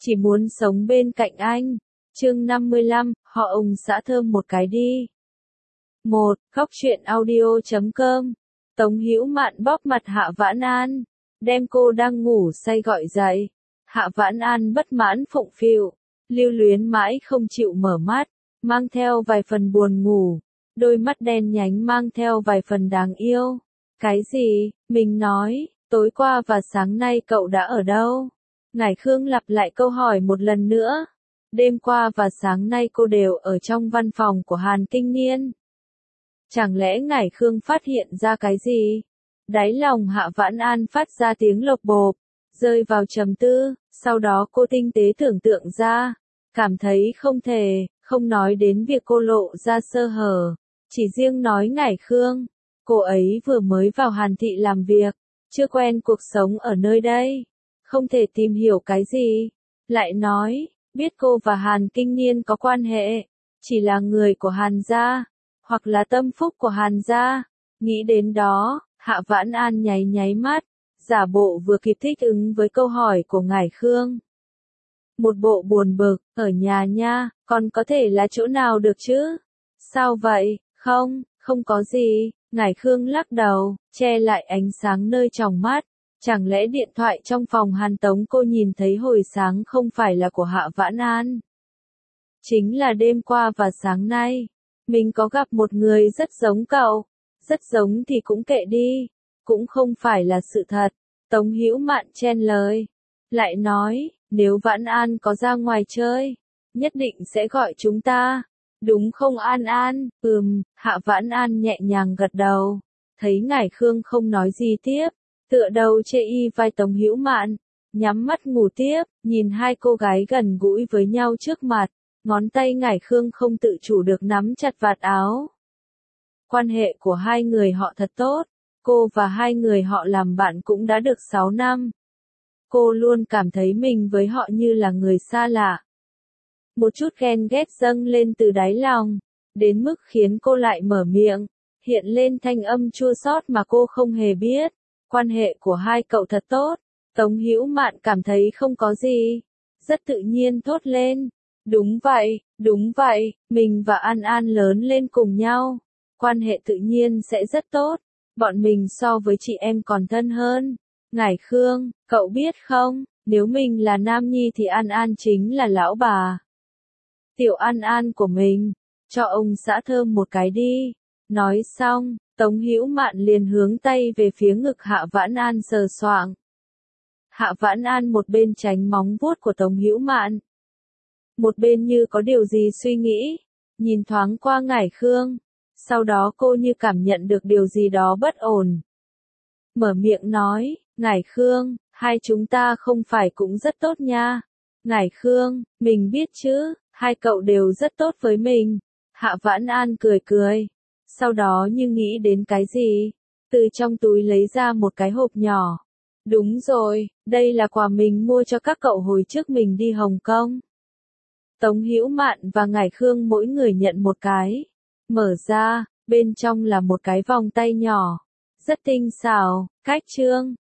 chỉ muốn sống bên cạnh anh. Chương 55, họ ùng xã thơm một cái đi. 1. Góc truyện audio.com. Tống Hữu Mạn bóp mặt Hạ Vãn An, đem cô đang ngủ say gọi dậy. Hạ Vãn An bất mãn phụng phịu, lưu luyến mãi không chịu mở mắt, mang theo vài phần buồn ngủ, đôi mắt đen nhánh mang theo vài phần đáng yêu. Cái gì? Mình nói, tối qua và sáng nay cậu đã ở đâu? Ngải Khương lặp lại câu hỏi một lần nữa. Đêm qua và sáng nay cô đều ở trong văn phòng của Hàn Kinh Niên. Chẳng lẽ Ngải Khương phát hiện ra cái gì? Đáy lòng Hạ Vãn An phát ra tiếng lộc bộp, rơi vào trầm tư, sau đó cô tinh tế tưởng tượng ra, cảm thấy không thể, không nói đến việc cô lộ ra sơ hở, chỉ riêng nói Ngải Khương, cô ấy vừa mới vào Hàn Thị làm việc, chưa quen cuộc sống ở nơi đây, không thể tìm hiểu cái gì, lại nói, biết cô và Hàn Kinh Niên có quan hệ, chỉ là người của Hàn gia, hoặc là tâm phúc của Hàn gia. Nghĩ đến đó, Hạ Vãn An nháy nháy mắt, giả bộ vừa kịp thích ứng với câu hỏi của Ngải Khương. Một bộ buồn bực, ở nhà nha, còn có thể là chỗ nào được chứ? Sao vậy? Không có gì, Ngải Khương lắc đầu, che lại ánh sáng nơi tròng mắt. Chẳng lẽ điện thoại trong phòng Hàn Tống cô nhìn thấy hồi sáng không phải là của Hạ Vãn An? Chính là đêm qua và sáng nay, mình có gặp một người rất giống cậu. Rất giống thì cũng kệ đi, cũng không phải là sự thật. Tống Hữu Mạn chen lời, lại nói, nếu Vãn An có ra ngoài chơi, nhất định sẽ gọi chúng ta. Đúng không An An? Hạ Vãn An nhẹ nhàng gật đầu, thấy Ngải Khương không nói gì tiếp, tựa đầu chê y vai Tống Hữu Mạn, nhắm mắt ngủ tiếp, nhìn hai cô gái gần gũi với nhau trước mặt, ngón tay Ngải Khương không tự chủ được nắm chặt vạt áo. Quan hệ của hai người họ thật tốt, cô và hai người họ làm bạn cũng đã được 6 năm. Cô luôn cảm thấy mình với họ như là người xa lạ. Một chút ghen ghét dâng lên từ đáy lòng, đến mức khiến cô lại mở miệng, hiện lên thanh âm chua xót mà cô không hề biết. Quan hệ của hai cậu thật tốt. Tống Hữu Mạn cảm thấy không có gì, rất tự nhiên thốt lên. Đúng vậy, mình và An An lớn lên cùng nhau. Quan hệ tự nhiên sẽ rất tốt, bọn mình so với chị em còn thân hơn. Ngải Khương, cậu biết không, nếu mình là nam nhi thì An An chính là lão bà. Tiểu An An của mình, cho ông xã thơm một cái đi. Nói xong, Tống Hữu Mạn liền hướng tay về phía ngực Hạ Vãn An sờ soạng. Hạ Vãn An một bên tránh móng vuốt của Tống Hữu Mạn, một bên như có điều gì suy nghĩ, nhìn thoáng qua Ngải Khương. Sau đó cô như cảm nhận được điều gì đó bất ổn. Mở miệng nói, Ngải Khương, hai chúng ta không phải cũng rất tốt nha. Ngải Khương, mình biết chứ, hai cậu đều rất tốt với mình. Hạ Vãn An cười cười. Sau đó như nghĩ đến cái gì, từ trong túi lấy ra một cái hộp nhỏ. Đúng rồi, đây là quà mình mua cho các cậu hồi trước mình đi Hồng Kông. Tống Hữu Mạn và Ngải Khương mỗi người nhận một cái. Mở ra, bên trong là một cái vòng tay nhỏ, rất tinh xảo, cách trương,